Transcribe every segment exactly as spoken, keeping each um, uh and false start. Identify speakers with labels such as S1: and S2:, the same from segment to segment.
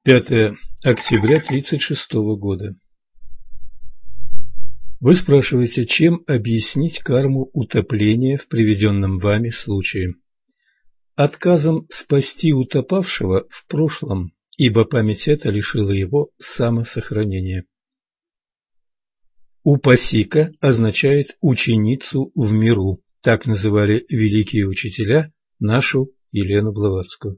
S1: пятое октября тридцать шестого года. Вы спрашиваете, чем объяснить карму утопления в приведенном вами случае? Отказом спасти утопавшего в прошлом, ибо память эта лишила его самосохранения. Упасика означает ученицу в миру, так называли великие учителя нашу Елену Блаватскую.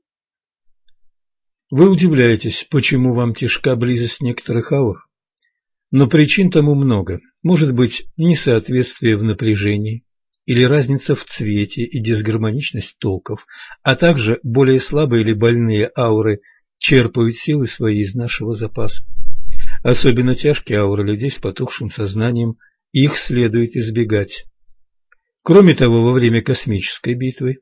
S1: Вы удивляетесь, почему вам тяжка близость некоторых аур? Но причин тому много. Может быть, несоответствие в напряжении, или разница в цвете и дисгармоничность токов, а также более слабые или больные ауры черпают силы свои из нашего запаса. Особенно тяжкие ауры людей с потухшим сознанием, их следует избегать. Кроме того, во время космической битвы,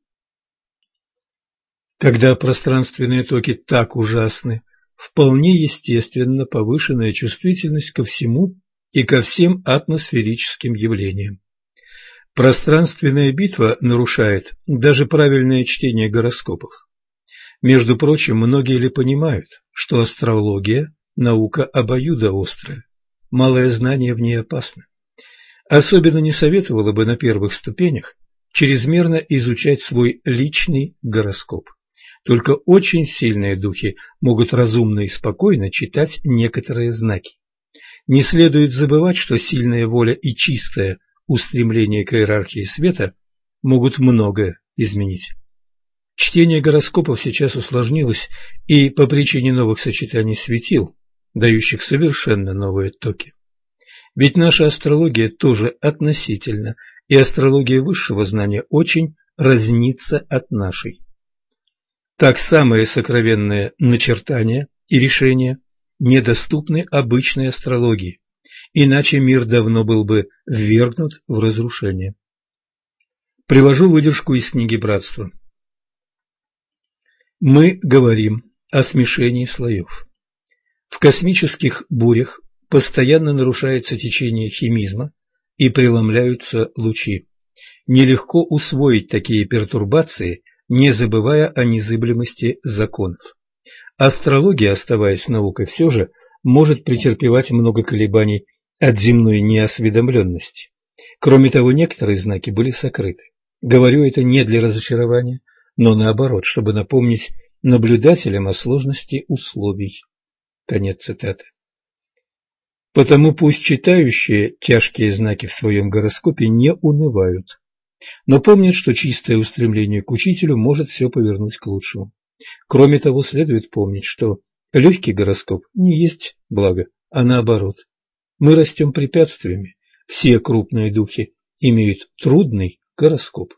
S1: когда пространственные токи так ужасны, вполне естественно повышенная чувствительность ко всему и ко всем атмосферическим явлениям. Пространственная битва нарушает даже правильное чтение гороскопов. Между прочим, многие ли понимают, что астрология – наука обоюдоострая, малое знание в ней опасно. Особенно не советовало бы на первых ступенях чрезмерно изучать свой личный гороскоп. Только очень сильные духи могут разумно и спокойно читать некоторые знаки. Не следует забывать, что сильная воля и чистое устремление к иерархии света могут многое изменить. Чтение гороскопов сейчас усложнилось и по причине новых сочетаний светил, дающих совершенно новые токи. Ведь наша астрология тоже относительна, и астрология высшего знания очень разнится от нашей. Так самые сокровенные начертания и решения недоступны обычной астрологии, иначе мир давно был бы ввергнут в разрушение. Привожу выдержку из книги «Братство». Мы говорим о смешении слоев. В космических бурях постоянно нарушается течение химизма и преломляются лучи. Нелегко усвоить такие пертурбации, не забывая о незыблемости законов. Астрология, оставаясь наукой, все же может претерпевать много колебаний от земной неосведомленности. Кроме того, некоторые знаки были сокрыты. Говорю это не для разочарования, но наоборот, чтобы напомнить наблюдателям о сложности условий. Конец цитаты. Потому пусть читающие тяжкие знаки в своем гороскопе не унывают, но помнят, что чистое устремление к учителю может все повернуть к лучшему. Кроме того, следует помнить, что легкий гороскоп не есть благо, а наоборот. Мы растем препятствиями, все крупные духи имеют трудный гороскоп.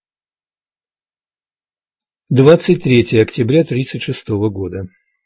S1: двадцать третьего октября тридцать шестого года.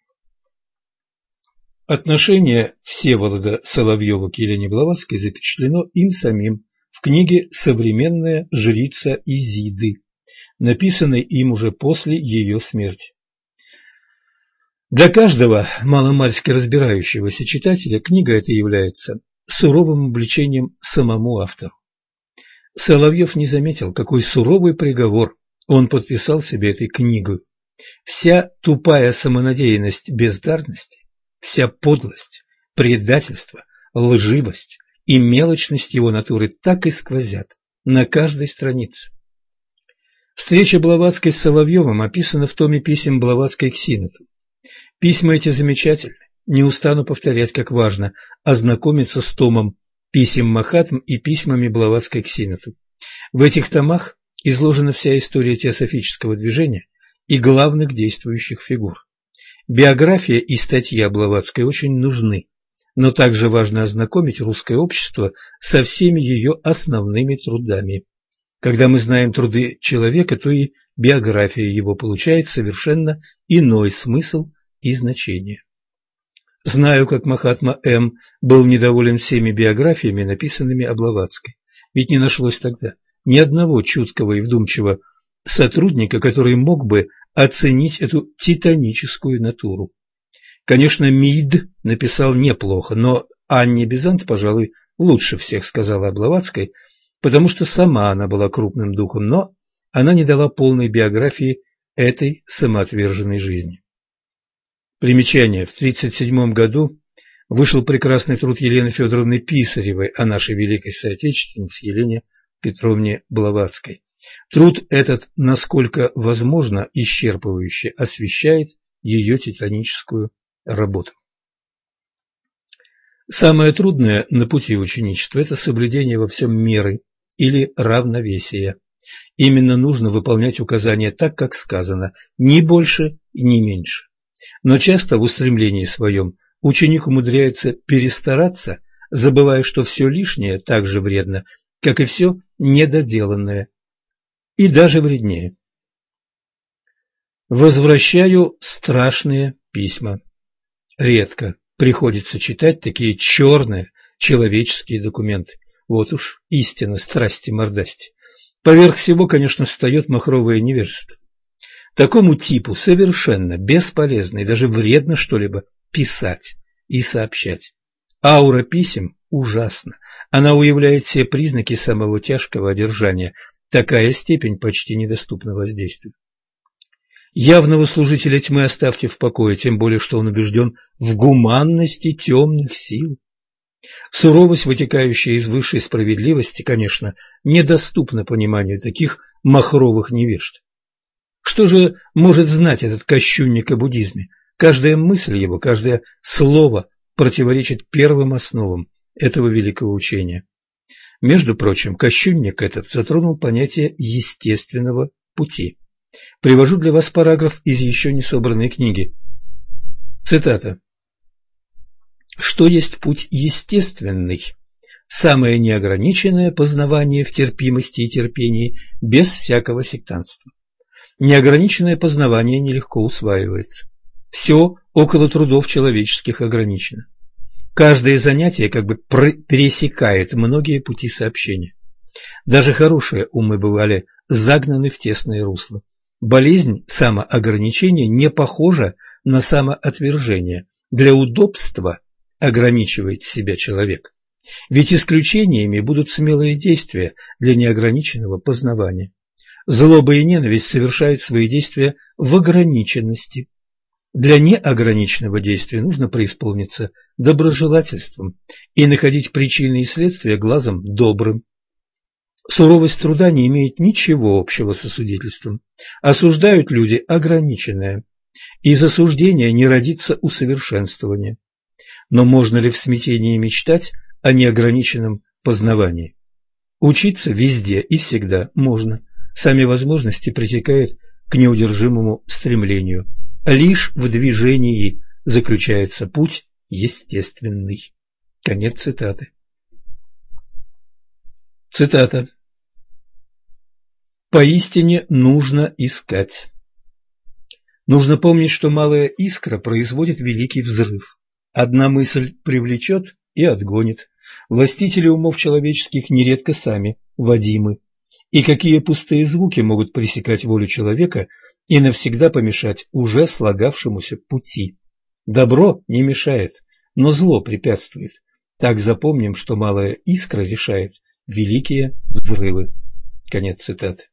S1: Отношение Всеволода Соловьева к Елене Блаватской запечатлено им самим в книге «Современная жрица Изиды», написанной им уже после ее смерти. Для каждого маломальски разбирающегося читателя книга эта является суровым обличением самому автору. Соловьев не заметил, какой суровый приговор он подписал себе этой книгой. Вся тупая самонадеянность бездарности, вся подлость, предательство, лживость и мелочность его натуры так и сквозят на каждой странице. Встреча Блаватской с Соловьевым описана в томе писем Блаватской к Синату. Письма эти замечательны, не устану повторять, как важно ознакомиться с томом писем Махатм и письмами Блаватской к Синату. В этих томах изложена вся история теософического движения и главных действующих фигур. Биография и статья Блаватской очень нужны, но также важно ознакомить русское общество со всеми ее основными трудами. Когда мы знаем труды человека, то и биография его получает совершенно иной смысл и значение. Знаю, как Махатма М. был недоволен всеми биографиями, написанными о Блаватской, ведь не нашлось тогда ни одного чуткого и вдумчивого сотрудника, который мог бы оценить эту титаническую натуру. Конечно, Мид написал неплохо, но Анне Бизант, пожалуй, лучше всех сказала о Блаватской, потому что сама она была крупным духом, но она не дала полной биографии этой самоотверженной жизни. Примечание. В тысяча девятьсот тридцать седьмом году вышел прекрасный труд Елены Федоровны Писаревой о нашей великой соотечественнице Елене Петровне Блаватской. Труд этот, насколько возможно, исчерпывающе освещает ее титаническую работу. Самое трудное на пути ученичества – это соблюдение во всем меры или равновесия. Именно нужно выполнять указания так, как сказано, ни больше, ни меньше. Но часто в устремлении своем ученик умудряется перестараться, забывая, что все лишнее так же вредно, как и все недоделанное, и даже вреднее. Возвращаю страшные письма. Редко приходится читать такие черные человеческие документы. Вот уж истина страсти-мордасти. Поверх всего, конечно, встает махровое невежество. Такому типу совершенно бесполезно и даже вредно что-либо писать и сообщать. Аура писем ужасна. Она уявляет все признаки самого тяжкого одержания. Такая степень почти недоступна воздействию. Явного служителя тьмы оставьте в покое, тем более, что он убежден в гуманности темных сил. Суровость, вытекающая из высшей справедливости, конечно, недоступна пониманию таких махровых невежд. Что же может знать этот кощунник о буддизме? Каждая мысль его, каждое слово противоречит первым основам этого великого учения. Между прочим, кощунник этот затронул понятие естественного пути. Привожу для вас параграф из еще не собранной книги. Цитата. «Что есть путь естественный? Самое неограниченное познавание в терпимости и терпении без всякого сектантства. Неограниченное познавание нелегко усваивается. Все около трудов человеческих ограничено. Каждое занятие как бы пересекает многие пути сообщения. Даже хорошие умы бывали загнаны в тесное русло. Болезнь самоограничения не похожа на самоотвержение. Для удобства ограничивает себя человек. Ведь исключениями будут смелые действия для неограниченного познавания. Злоба и ненависть совершают свои действия в ограниченности. Для неограниченного действия нужно преисполниться доброжелательством и находить причины и следствия глазом добрым. Суровость труда не имеет ничего общего с осудительством. Осуждают люди ограниченное. Из осуждения не родится усовершенствование. Но можно ли в смятении мечтать о неограниченном познавании? Учиться везде и всегда можно. Сами возможности притекают к неудержимому стремлению. Лишь в движении заключается путь естественный. Конец цитаты. Цитата. «Поистине нужно искать. Нужно помнить, что малая искра производит великий взрыв. Одна мысль привлечет и отгонит. Властители умов человеческих нередко сами водимы. И какие пустые звуки могут пресекать волю человека и навсегда помешать уже слагавшемуся пути. Добро не мешает, но зло препятствует. Так запомним, что малая искра решает великие взрывы». Конец цитаты.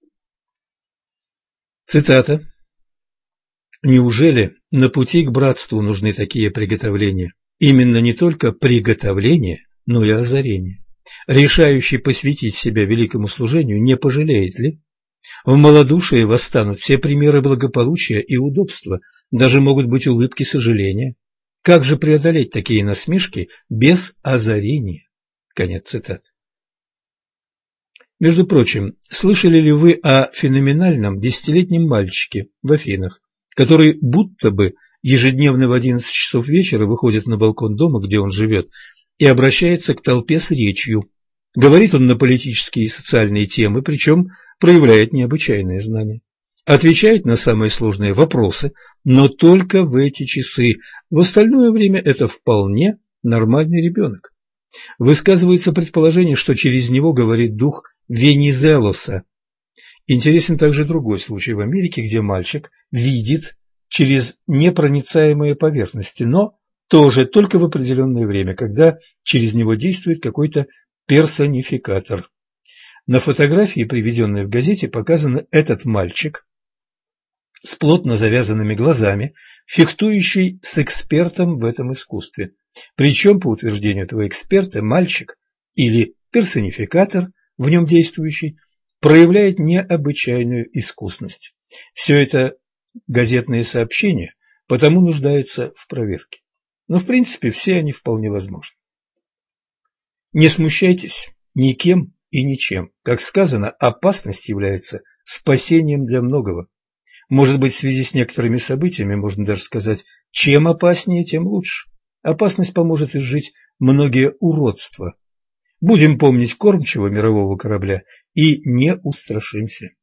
S1: Цитата. «Неужели на пути к братству нужны такие приготовления? Именно не только приготовления, но и озарения. Решающий посвятить себя великому служению не пожалеет ли? В малодушии восстанут все примеры благополучия и удобства, даже могут быть улыбки сожаления. Как же преодолеть такие насмешки без озарения?» Конец цитаты. Между прочим, слышали ли вы о феноменальном десятилетнем мальчике в Афинах, который будто бы ежедневно в одиннадцать часов вечера выходит на балкон дома, где он живет, и обращается к толпе с речью? Говорит он на политические и социальные темы, причем проявляет необычайное знание. Отвечает на самые сложные вопросы, но только в эти часы. В остальное время это вполне нормальный ребенок. Высказывается предположение, что через него говорит дух Венизелоса. Интересен также другой случай в Америке, где мальчик видит через непроницаемые поверхности, но тоже только в определенное время, когда через него действует какой-то персонификатор. На фотографии, приведенной в газете, показан этот мальчик с плотно завязанными глазами, фехтующий с экспертом в этом искусстве. Причем, по утверждению этого эксперта, мальчик или персонификатор, в нем действующий, проявляет необычайную искусность. Все это газетные сообщения, потому нуждаются в проверке. Но, в принципе, все они вполне возможны. Не смущайтесь никем и ничем. Как сказано, опасность является спасением для многого. Может быть, в связи с некоторыми событиями, можно даже сказать, чем опаснее, тем лучше. Опасность поможет изжить многие уродства. Будем помнить кормчего мирового корабля и не устрашимся.